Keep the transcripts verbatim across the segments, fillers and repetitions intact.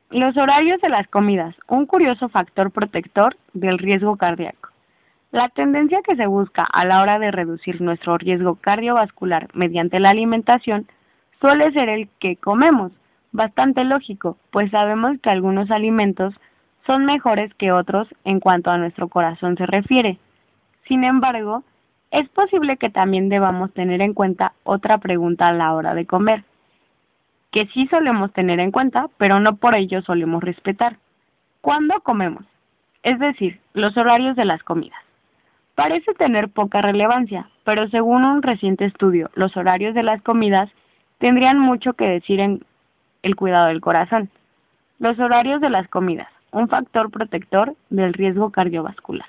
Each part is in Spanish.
Los horarios de las comidas, un curioso factor protector del riesgo cardíaco. La tendencia que se busca a la hora de reducir nuestro riesgo cardiovascular mediante la alimentación suele ser el que comemos, bastante lógico, pues sabemos que algunos alimentos son mejores que otros en cuanto a nuestro corazón se refiere. Sin embargo, es posible que también debamos tener en cuenta otra pregunta a la hora de comer, que sí solemos tener en cuenta, pero no por ello solemos respetar. ¿Cuándo comemos? Es decir, los horarios de las comidas. Parece tener poca relevancia, pero según un reciente estudio, los horarios de las comidas tendrían mucho que decir en el cuidado del corazón. Los horarios de las comidas, un factor protector del riesgo cardiovascular.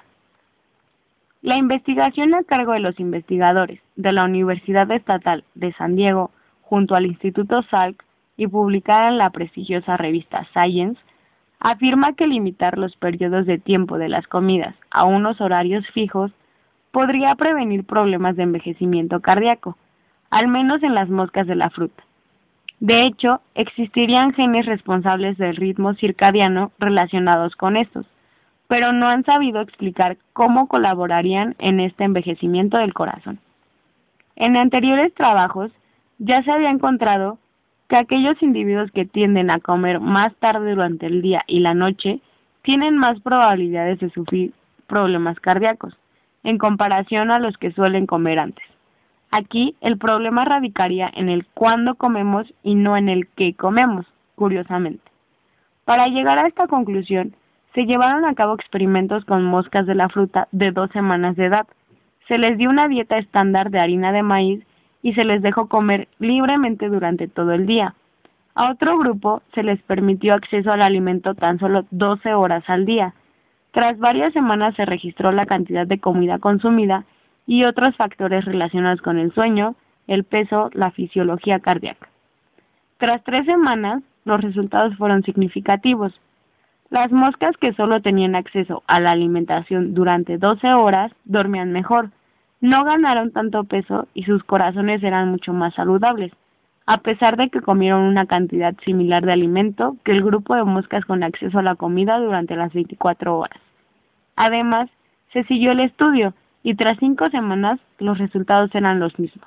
La investigación a cargo de los investigadores de la Universidad Estatal de San Diego junto al Instituto Salk y publicada en la prestigiosa revista Science, afirma que limitar los periodos de tiempo de las comidas a unos horarios fijos podría prevenir problemas de envejecimiento cardíaco, al menos en las moscas de la fruta. De hecho, existirían genes responsables del ritmo circadiano relacionados con estos, pero no han sabido explicar cómo colaborarían en este envejecimiento del corazón. En anteriores trabajos ya se había encontrado que aquellos individuos que tienden a comer más tarde durante el día y la noche tienen más probabilidades de sufrir problemas cardíacos, en comparación a los que suelen comer antes. Aquí el problema radicaría en el cuándo comemos y no en el qué comemos, curiosamente. Para llegar a esta conclusión, se llevaron a cabo experimentos con moscas de la fruta de dos semanas de edad. Se les dio una dieta estándar de harina de maíz y se les dejó comer libremente durante todo el día. A otro grupo se les permitió acceso al alimento tan solo doce horas al día. Tras varias semanas se registró la cantidad de comida consumida y otros factores relacionados con el sueño, el peso, la fisiología cardíaca. Tras tres semanas, los resultados fueron significativos. Las moscas que solo tenían acceso a la alimentación durante doce horas dormían mejor, no ganaron tanto peso y sus corazones eran mucho más saludables, a pesar de que comieron una cantidad similar de alimento que el grupo de moscas con acceso a la comida durante las veinticuatro horas. Además, se siguió el estudio y tras cinco semanas los resultados eran los mismos.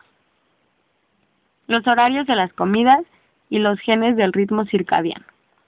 Los horarios de las comidas y los genes del ritmo circadiano.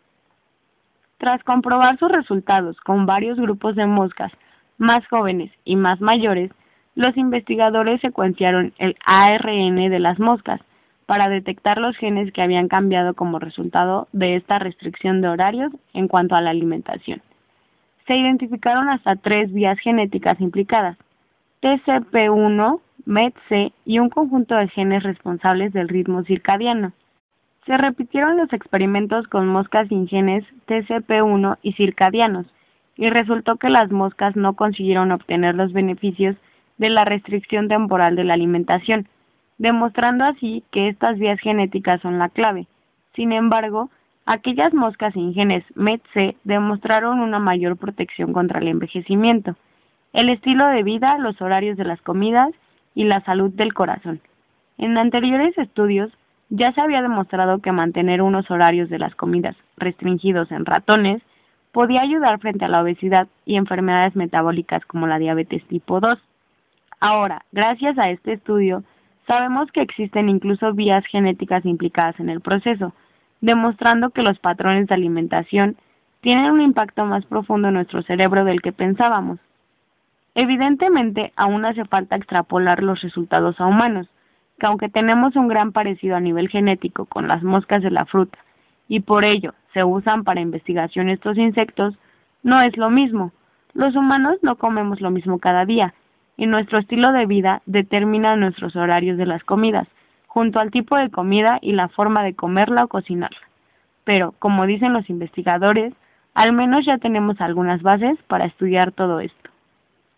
Tras comprobar sus resultados con varios grupos de moscas más jóvenes y más mayores, los investigadores secuenciaron el A R N de las moscas para detectar los genes que habían cambiado como resultado de esta restricción de horarios en cuanto a la alimentación. Se identificaron hasta tres vías genéticas implicadas, T C P uno, M E T C y un conjunto de genes responsables del ritmo circadiano. Se repitieron los experimentos con moscas sin genes T C P uno y circadianos, y resultó que las moscas no consiguieron obtener los beneficios de la restricción temporal de la alimentación, demostrando así que estas vías genéticas son la clave. Sin embargo, aquellas moscas sin genes M E T C demostraron una mayor protección contra el envejecimiento, el estilo de vida, los horarios de las comidas y la salud del corazón. En anteriores estudios, ya se había demostrado que mantener unos horarios de las comidas restringidos en ratones podía ayudar frente a la obesidad y enfermedades metabólicas como la diabetes tipo dos. Ahora, gracias a este estudio, sabemos que existen incluso vías genéticas implicadas en el proceso, demostrando que los patrones de alimentación tienen un impacto más profundo en nuestro cerebro del que pensábamos. Evidentemente, aún hace falta extrapolar los resultados a humanos, que aunque tenemos un gran parecido a nivel genético con las moscas de la fruta, y por ello se usan para investigación estos insectos, no es lo mismo. Los humanos no comemos lo mismo cada día, y nuestro estilo de vida determina nuestros horarios de las comidas, junto al tipo de comida y la forma de comerla o cocinarla. Pero, como dicen los investigadores, al menos ya tenemos algunas bases para estudiar todo esto.